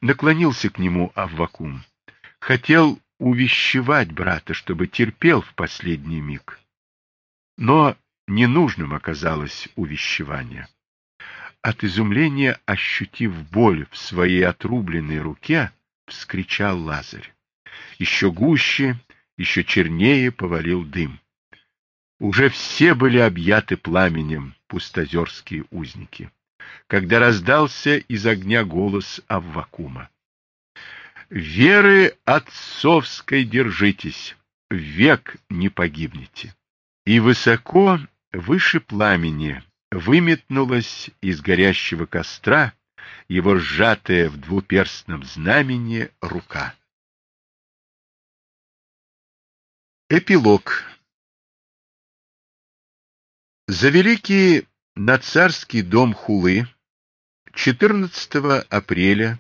Наклонился к нему Аввакум. Хотел увещевать брата, чтобы терпел в последний миг. Но ненужным оказалось увещевание. От изумления, ощутив боль в своей отрубленной руке, вскричал Лазарь. Еще гуще, еще чернее повалил дым. Уже все были объяты пламенем пустозерские узники, когда раздался из огня голос Аввакума. «Веры отцовской держитесь, век не погибнете». И высоко, выше пламени, выметнулась из горящего костра его сжатая в двуперстном знамени рука. Эпилог. За великий нацарский дом Хулы 14 апреля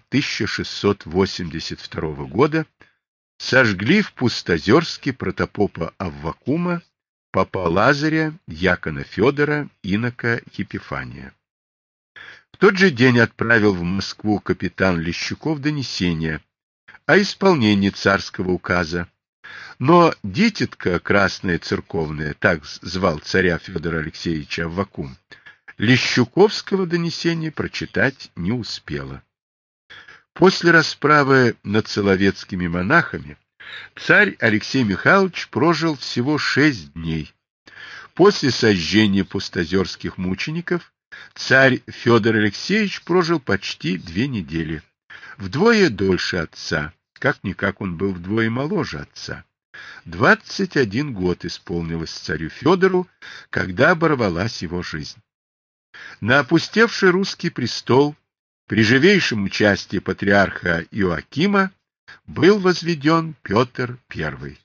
1682 года сожгли в Пустозерске протопопа Аввакума, попа Лазаря, дьякона Федора, инока Епифания. В тот же день отправил в Москву капитан Лещуков донесение о исполнении царского указа, но дитятка красная церковная, так звал царя Федора Алексеевича Аввакум, Лещуковского донесения прочитать не успела. После расправы над соловецкими монахами царь Алексей Михайлович прожил всего 6 дней. После сожжения пустозерских мучеников царь Федор Алексеевич прожил почти 2 недели, вдвое дольше отца, как-никак он был вдвое моложе отца. 21 год исполнилось царю Федору, когда оборвалась его жизнь. На опустевший русский престол при живейшем участии патриарха Иоакима был возведен Петр I.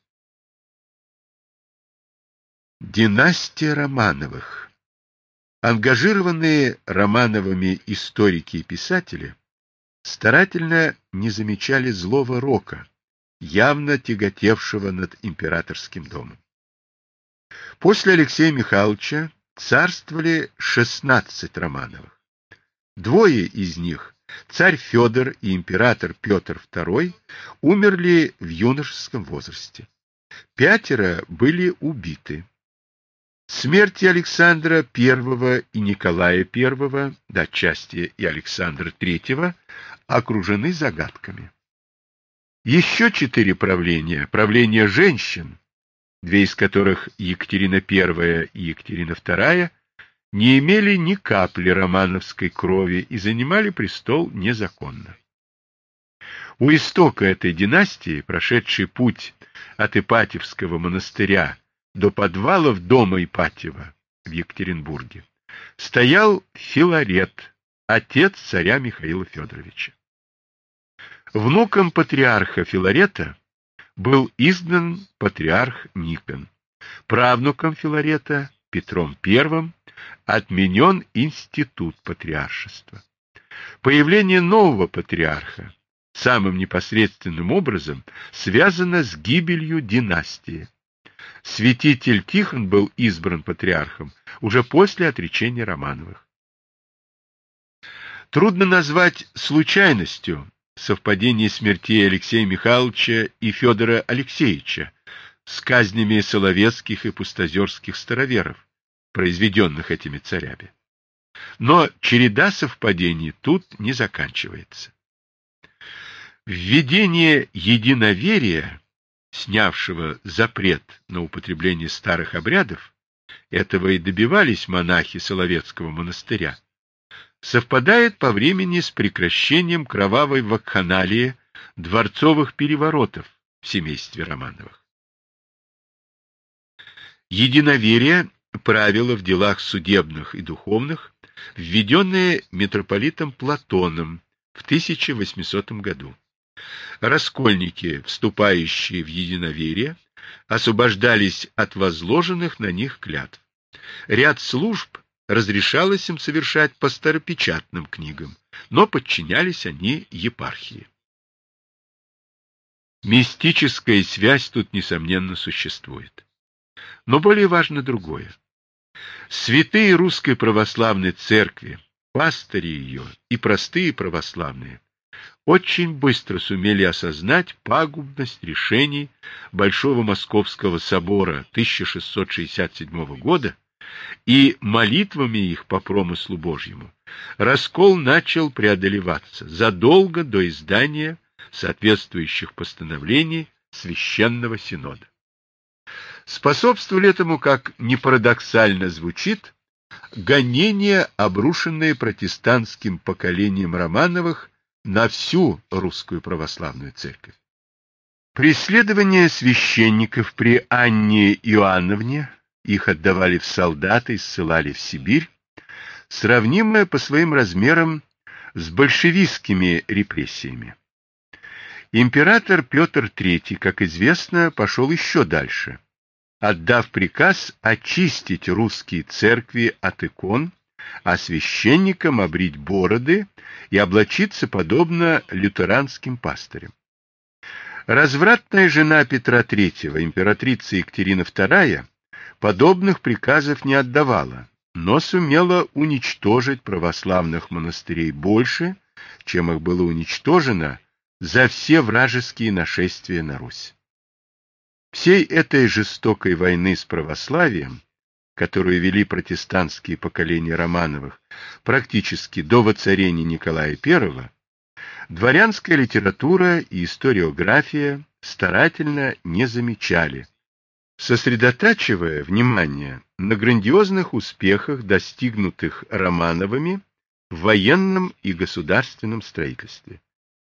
Династия Романовых. Ангажированные Романовыми историки и писатели старательно не замечали злого рока, явно тяготевшего над императорским домом. После Алексея Михайловича царствовали 16 Романовых. 2 из них, царь Федор и император Петр II, умерли в юношеском возрасте. 5 были убиты. Смерти Александра I и Николая I, да отчасти и Александра III, окружены загадками. Еще 4 правления, правления женщин, 2 из которых Екатерина I и Екатерина II, не имели ни капли романовской крови и занимали престол незаконно. У истока этой династии, прошедший путь от Ипатьевского монастыря до подвалов дома Ипатьева в Екатеринбурге, стоял Филарет, отец царя Михаила Федоровича. Внуком патриарха Филарета был изгнан патриарх Никон. Правнуком Филарета, Петром I, отменен институт патриаршества. Появление нового патриарха самым непосредственным образом связано с гибелью династии. Святитель Тихон был избран патриархом уже после отречения Романовых. Трудно назвать случайностью совпадение смертей Алексея Михайловича и Федора Алексеевича с казнями соловецких и пустозерских староверов, произведенных этими царями. Но череда совпадений тут не заканчивается. Введение единоверия, снявшего запрет на употребление старых обрядов, этого и добивались монахи Соловецкого монастыря, совпадает по времени с прекращением кровавой вакханалии дворцовых переворотов в семействе Романовых. Единоверие – правило в делах судебных и духовных, введенное митрополитом Платоном в 1800 году. Раскольники, вступающие в единоверие, освобождались от возложенных на них клятв. Ряд служб разрешалось им совершать по старопечатным книгам, но подчинялись они епархии. Мистическая связь тут, несомненно, существует. Но более важно другое. Святые Русской Православной Церкви, пастыри ее и простые православные очень быстро сумели осознать пагубность решений Большого Московского собора 1667 года, и молитвами их по промыслу Божьему раскол начал преодолеваться задолго до издания соответствующих постановлений Священного Синода. Способствовали этому, как ни парадоксально звучит, гонения, обрушенные протестантским поколением Романовых на всю русскую православную церковь. Преследование священников при Анне Иоанновне, их отдавали в солдаты и ссылали в Сибирь, сравнимое по своим размерам с большевистскими репрессиями. Император Петр III, как известно, пошел еще дальше, отдав приказ очистить русские церкви от икон, а священникам обрить бороды и облачиться подобно лютеранским пастырям. Развратная жена Петра III, императрица Екатерина II, подобных приказов не отдавала, но сумела уничтожить православных монастырей больше, чем их было уничтожено за все вражеские нашествия на Русь. Всей этой жестокой войны с православием, которую вели протестантские поколения Романовых практически до воцарения Николая I, дворянская литература и историография старательно не замечали, сосредотачивая внимание на грандиозных успехах, достигнутых Романовыми в военном и государственном строительстве.